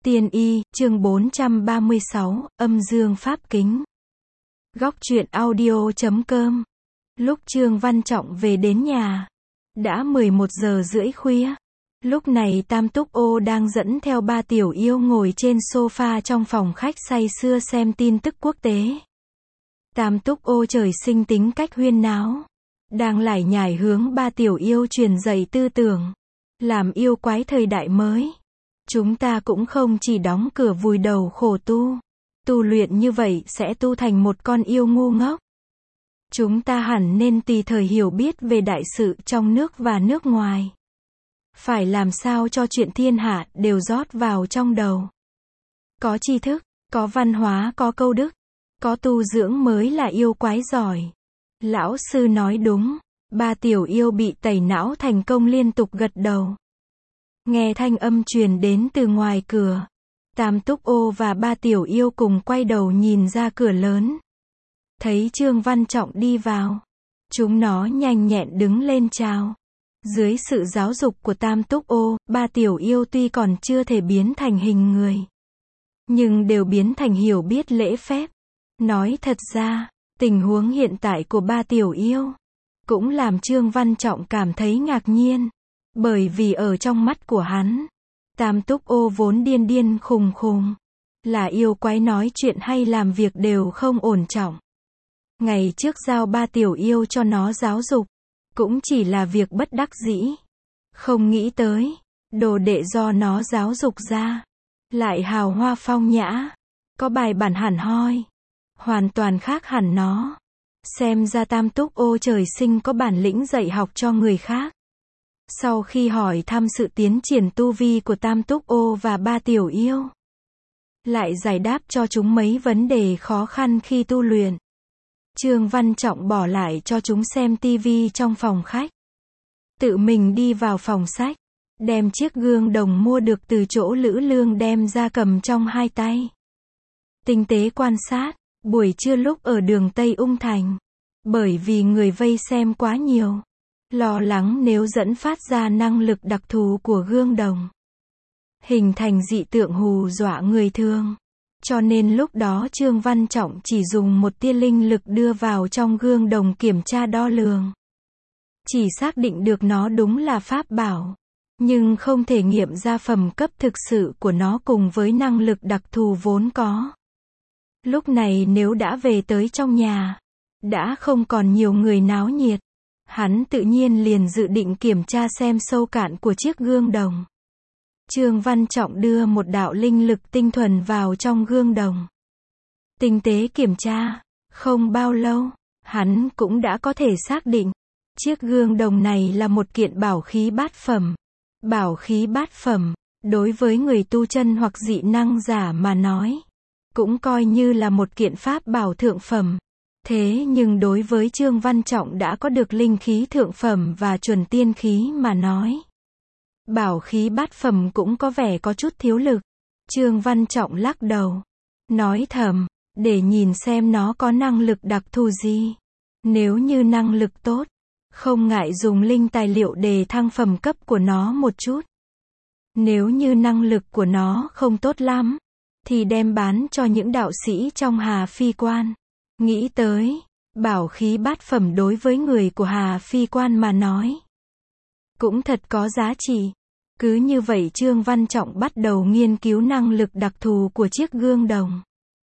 Tiên y, chương 436, âm dương pháp kính. Góc truyện audio.com. Lúc Trương Văn Trọng về đến nhà, đã 11 giờ rưỡi khuya. Lúc này Tam Túc Ô đang dẫn theo ba tiểu yêu ngồi trên sofa trong phòng khách say sưa xem tin tức quốc tế. Tam Túc Ô trời sinh tính cách huyên náo, đang lải nhải hướng ba tiểu yêu truyền dạy tư tưởng, làm yêu quái thời đại mới. Chúng ta cũng không chỉ đóng cửa vùi đầu khổ tu luyện như vậy sẽ tu thành một con yêu ngu ngốc. Chúng ta hẳn nên tùy thời hiểu biết về đại sự trong nước và nước ngoài. Phải làm sao cho chuyện thiên hạ đều rót vào trong đầu. Có tri thức, có văn hóa, có câu đức, có tu dưỡng mới là yêu quái giỏi. Lão sư nói đúng. Ba tiểu yêu bị tẩy não thành công liên tục gật đầu. Nghe thanh âm truyền đến từ ngoài cửa. Tam Túc Ô và ba tiểu yêu cùng quay đầu nhìn ra cửa lớn. Thấy Trương Văn Trọng đi vào. Chúng nó nhanh nhẹn đứng lên chào. Dưới sự giáo dục của Tam Túc Ô, ba tiểu yêu tuy còn chưa thể biến thành hình người, nhưng đều biến thành hiểu biết lễ phép. Nói thật ra, tình huống hiện tại của ba tiểu yêu cũng làm Trương Văn Trọng cảm thấy ngạc nhiên. Bởi vì ở trong mắt của hắn, Tam Túc Ô vốn điên điên khùng khùng, là yêu quái nói chuyện hay làm việc đều không ổn trọng. Ngày trước giao ba tiểu yêu cho nó giáo dục, cũng chỉ là việc bất đắc dĩ. Không nghĩ tới, đồ đệ do nó giáo dục ra, lại hào hoa phong nhã, có bài bản hẳn hoi, hoàn toàn khác hẳn nó. Xem ra Tam Túc Ô trời sinh có bản lĩnh dạy học cho người khác. Sau khi hỏi thăm sự tiến triển tu vi của Tam Túc Ô và ba tiểu yêu, lại giải đáp cho chúng mấy vấn đề khó khăn khi tu luyện. Trương Văn Trọng bỏ lại cho chúng xem tivi trong phòng khách. Tự mình đi vào phòng sách, đem chiếc gương đồng mua được từ chỗ Lữ Lương đem ra cầm trong hai tay. Tinh tế quan sát, buổi trưa lúc ở đường Tây Ung Thành, bởi vì người vây xem quá nhiều, lo lắng nếu dẫn phát ra năng lực đặc thù của gương đồng, hình thành dị tượng hù dọa người thường. Cho nên lúc đó Trương Văn Trọng chỉ dùng một tia linh lực đưa vào trong gương đồng kiểm tra đo lường. Chỉ xác định được nó đúng là pháp bảo, nhưng không thể nghiệm ra phẩm cấp thực sự của nó cùng với năng lực đặc thù vốn có. Lúc này nếu đã về tới trong nhà, đã không còn nhiều người náo nhiệt, hắn tự nhiên liền dự định kiểm tra xem sâu cạn của chiếc gương đồng. Trương Văn Trọng đưa một đạo linh lực tinh thuần vào trong gương đồng. Tinh tế kiểm tra, không bao lâu, hắn cũng đã có thể xác định, chiếc gương đồng này là một kiện bảo khí bát phẩm. Bảo khí bát phẩm, đối với người tu chân hoặc dị năng giả mà nói, cũng coi như là một kiện pháp bảo thượng phẩm. Thế nhưng đối với Trương Văn Trọng đã có được linh khí thượng phẩm và chuẩn tiên khí mà nói, bảo khí bát phẩm cũng có vẻ có chút thiếu lực. Trương Văn Trọng lắc đầu, nói thầm, để nhìn xem nó có năng lực đặc thù gì. Nếu như năng lực tốt, không ngại dùng linh tài liệu để thăng phẩm cấp của nó một chút. Nếu như năng lực của nó không tốt lắm, thì đem bán cho những đạo sĩ trong Hà Phi Quan. Nghĩ tới, bảo khí bát phẩm đối với người của Hà Phi Quan mà nói, cũng thật có giá trị. Cứ như vậy Trương Văn Trọng bắt đầu nghiên cứu năng lực đặc thù của chiếc gương đồng.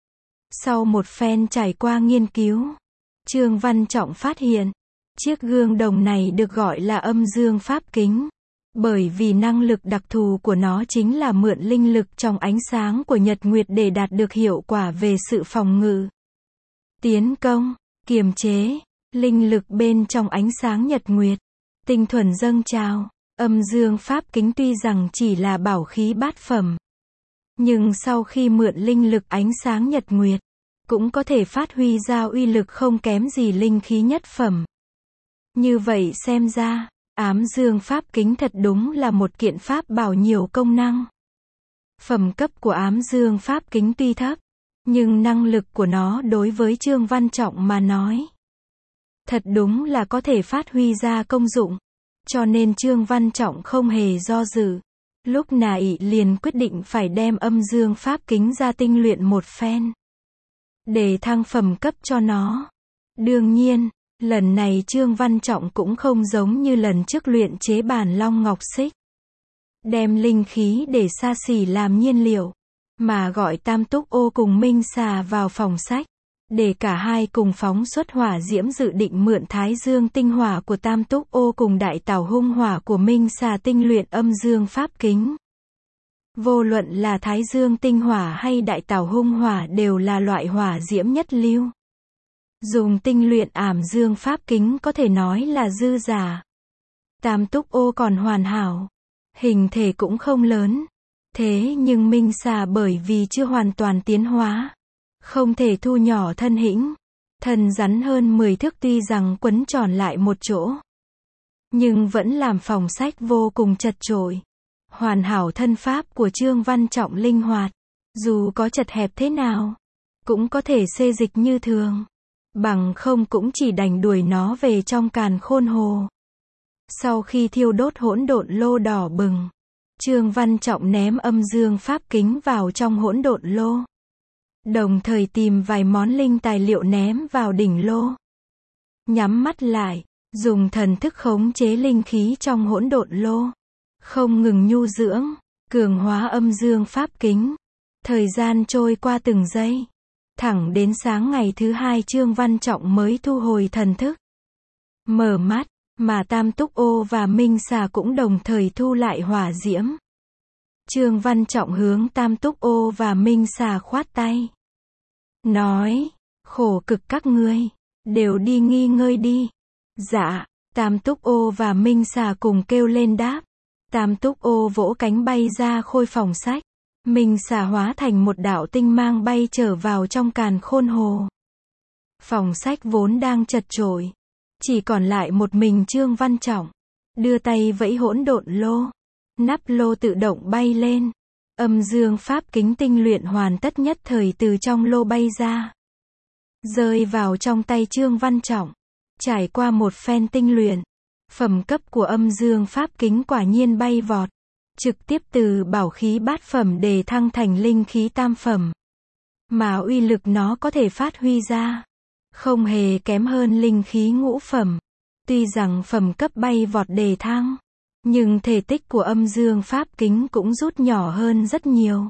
Sau một phen trải qua nghiên cứu, Trương Văn Trọng phát hiện, chiếc gương đồng này được gọi là âm dương pháp kính, bởi vì năng lực đặc thù của nó chính là mượn linh lực trong ánh sáng của nhật nguyệt để đạt được hiệu quả về sự phòng ngự, tiến công, kiềm chế. Linh lực bên trong ánh sáng nhật nguyệt, tinh thuần dâng trào. Âm dương pháp kính tuy rằng chỉ là bảo khí bát phẩm, nhưng sau khi mượn linh lực ánh sáng nhật nguyệt, cũng có thể phát huy ra uy lực không kém gì linh khí nhất phẩm. Như vậy xem ra, ám dương pháp kính thật đúng là một kiện pháp bảo nhiều công năng. Phẩm cấp của ám dương pháp kính tuy thấp, nhưng năng lực của nó đối với Trương Văn Trọng mà nói, thật đúng là có thể phát huy ra công dụng. Cho nên Trương Văn Trọng không hề do dự, Lúc này liền quyết định phải đem âm dương pháp kính ra tinh luyện một phen, để thăng phẩm cấp cho nó. Đương nhiên, lần này Trương Văn Trọng cũng không giống như lần trước luyện chế bản long ngọc xích, đem linh khí để xa xỉ làm nhiên liệu, mà gọi Tam Túc Ô cùng Minh Xà vào phòng sách, để cả hai cùng phóng xuất hỏa diễm, dự định mượn Thái Dương tinh hỏa của Tam Túc Ô cùng Đại Tảo hung hỏa của Minh Xà tinh luyện âm dương pháp kính. Vô luận là Thái Dương tinh hỏa hay Đại Tảo hung hỏa đều là loại hỏa diễm nhất lưu. Dùng tinh luyện ảm dương pháp kính có thể nói là dư giả. Tam Túc Ô còn hoàn hảo, hình thể cũng không lớn. Thế nhưng Minh Xà bởi vì chưa hoàn toàn tiến hóa, không thể thu nhỏ thân hĩnh. Thân rắn hơn 10 thước, tuy rằng quấn tròn lại một chỗ, nhưng vẫn làm phòng sách vô cùng chật chội. Hoàn hảo thân pháp của Trương Văn Trọng linh hoạt, dù có chật hẹp thế nào, cũng có thể xê dịch như thường. Bằng không cũng chỉ đành đuổi nó về trong càn khôn hồ. Sau khi thiêu đốt hỗn độn lô đỏ bừng, Trương Văn Trọng ném âm dương pháp kính vào trong hỗn độn lô, đồng thời tìm vài món linh tài liệu ném vào đỉnh lô. Nhắm mắt lại, dùng thần thức khống chế linh khí trong hỗn độn lô, không ngừng nhu dưỡng, cường hóa âm dương pháp kính. Thời gian trôi qua từng giây, thẳng đến sáng ngày thứ hai Trương Văn Trọng mới thu hồi thần thức. Mở mắt, mà Tam Túc Ô và Minh Xà cũng đồng thời thu lại hỏa diễm. Trương Văn Trọng hướng Tam Túc Ô và Minh Xà khoát tay, nói, khổ cực các ngươi, đều đi nghỉ ngơi đi. Dạ. Tam Túc Ô và Minh Xà cùng kêu lên đáp. Tam Túc Ô vỗ cánh bay ra khôi phòng sách. Minh Xà hóa thành một đạo tinh mang bay trở vào trong càn khôn hồ. Phòng sách vốn đang chật chội, chỉ còn lại một mình Trương Văn Trọng. Đưa tay vẫy hỗn độn lô, nắp lô tự động bay lên. Âm dương pháp kính tinh luyện hoàn tất nhất thời từ trong lô bay ra, rơi vào trong tay Trương Văn Trọng. Trải qua một phen tinh luyện, phẩm cấp của âm dương pháp kính quả nhiên bay vọt, trực tiếp từ bảo khí bát phẩm đề thăng thành linh khí tam phẩm. Mà uy lực nó có thể phát huy ra, không hề kém hơn linh khí ngũ phẩm. Tuy rằng phẩm cấp bay vọt đề thăng, nhưng thể tích của âm dương pháp kính cũng rút nhỏ hơn rất nhiều,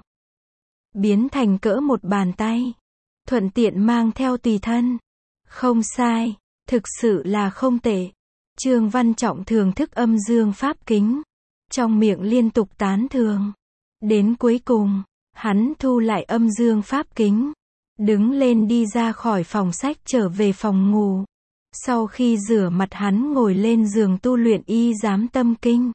biến thành cỡ một bàn tay, thuận tiện mang theo tùy thân. Không sai, thực sự là không tệ. Trương Văn Trọng thưởng thức âm dương pháp kính, trong miệng liên tục tán thưởng. Đến cuối cùng, hắn thu lại âm dương pháp kính, đứng lên đi ra khỏi phòng sách trở về phòng ngủ. Sau khi rửa mặt hắn ngồi lên giường tu luyện y giám tâm kinh.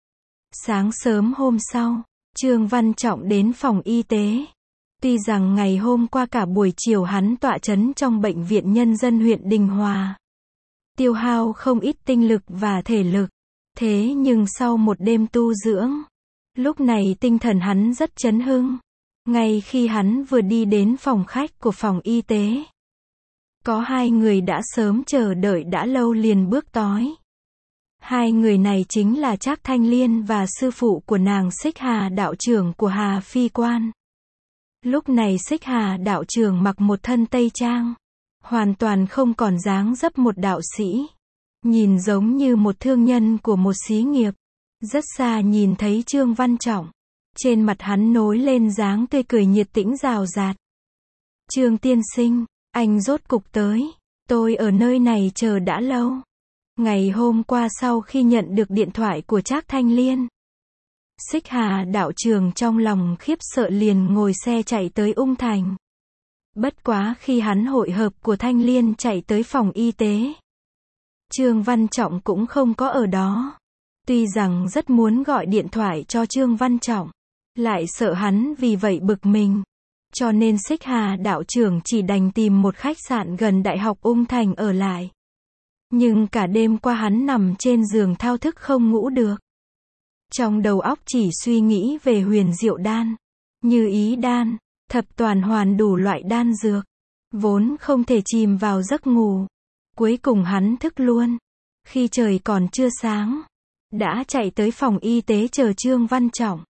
Sáng sớm hôm sau, Trương Văn Trọng đến phòng y tế. Tuy rằng ngày hôm qua cả buổi chiều hắn tọa chấn trong bệnh viện nhân dân huyện Đình Hòa, tiêu hao không ít tinh lực và thể lực. Thế nhưng sau một đêm tu dưỡng, lúc này tinh thần hắn rất chấn hưng. Ngay khi hắn vừa đi đến phòng khách của phòng y tế, có hai người đã sớm chờ đợi đã lâu liền bước tới. Hai người này chính là Trác Thanh Liên và sư phụ của nàng Xích Hà đạo trưởng của Hà Phi Quan. Lúc này Xích Hà đạo trưởng mặc một thân tây trang, hoàn toàn không còn dáng dấp một đạo sĩ, nhìn giống như một thương nhân của một xí nghiệp. Rất xa nhìn thấy Trương Văn Trọng, trên mặt hắn nối lên dáng tươi cười nhiệt tĩnh rào rạt. Trương tiên sinh, anh rốt cục tới, tôi ở nơi này chờ đã lâu. Ngày hôm qua sau khi nhận được điện thoại của Trác Thanh Liên, Xích Hà đạo trưởng trong lòng khiếp sợ liền ngồi xe chạy tới Ung Thành. Bất quá khi hắn hội hợp của Thanh Liên chạy tới phòng y tế, Trương Văn Trọng cũng không có ở đó. Tuy rằng rất muốn gọi điện thoại cho Trương Văn Trọng, lại sợ hắn vì vậy bực mình, cho nên Xích Hà đạo trưởng chỉ đành tìm một khách sạn gần Đại học Ung Thành ở lại. Nhưng cả đêm qua hắn nằm trên giường thao thức không ngủ được. Trong đầu óc chỉ suy nghĩ về huyền diệu đan, như ý đan, thập toàn hoàn đủ loại đan dược, vốn không thể chìm vào giấc ngủ. Cuối cùng hắn thức luôn. Khi trời còn chưa sáng, đã chạy tới phòng y tế chờ Trương Văn Trọng.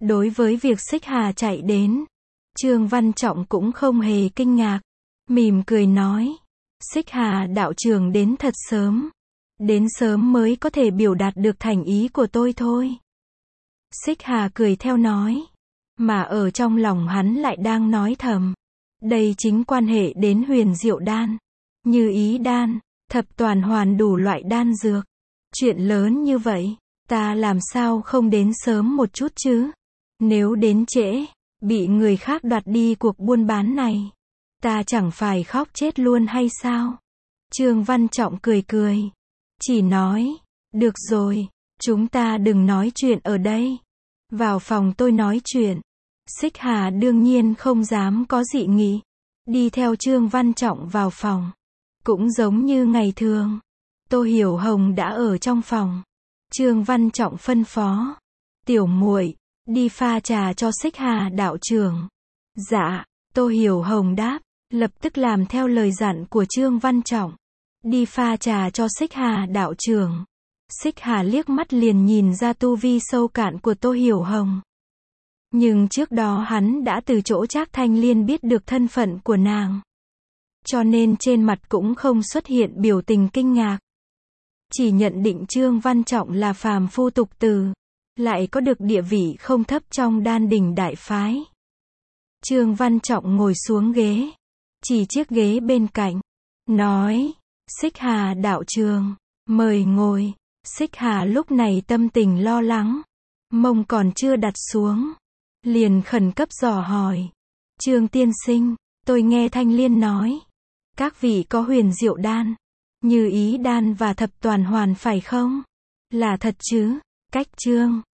Đối với việc Xích Hà chạy đến, Trương Văn Trọng cũng không hề kinh ngạc, mỉm cười nói, Xích Hà đạo trưởng đến thật sớm, đến sớm mới có thể biểu đạt được thành ý của tôi thôi. Xích Hà cười theo nói, mà ở trong lòng hắn lại đang nói thầm, đây chính quan hệ đến huyền diệu đan, như ý đan, thập toàn hoàn đủ loại đan dược. Chuyện lớn như vậy, ta làm sao không đến sớm một chút chứ? Nếu đến trễ, bị người khác đoạt đi cuộc buôn bán này, ta chẳng phải khóc chết luôn hay sao? Trương Văn Trọng cười cười, chỉ nói, được rồi, chúng ta đừng nói chuyện ở đây. Vào phòng tôi nói chuyện. Xích Hà đương nhiên không dám có dị nghị, đi theo Trương Văn Trọng vào phòng. Cũng giống như ngày thường, Tô Hiểu Hồng đã ở trong phòng. Trương Văn Trọng phân phó, tiểu muội, đi pha trà cho Xích Hà đạo trưởng. Dạ, Tô Hiểu Hồng đáp, lập tức làm theo lời dặn của Trương Văn Trọng. Đi pha trà cho Xích Hà đạo trưởng. Xích Hà liếc mắt liền nhìn ra tu vi sâu cạn của Tô Hiểu Hồng. Nhưng trước đó hắn đã từ chỗ Trác Thanh Liên biết được thân phận của nàng. Cho nên trên mặt cũng không xuất hiện biểu tình kinh ngạc. Chỉ nhận định Trương Văn Trọng là phàm phu tục tử, lại có được địa vị không thấp trong đan đỉnh đại phái. Trương Văn Trọng ngồi xuống ghế, chỉ chiếc ghế bên cạnh, nói, Xích Hà đạo trưởng, mời ngồi. Xích Hà lúc này tâm tình lo lắng, mông còn chưa đặt xuống, liền khẩn cấp dò hỏi, Trương tiên sinh, tôi nghe Thanh Liên nói, các vị có huyền diệu đan, như ý đan và thập toàn hoàn phải không? Là thật chứ? Cách Trương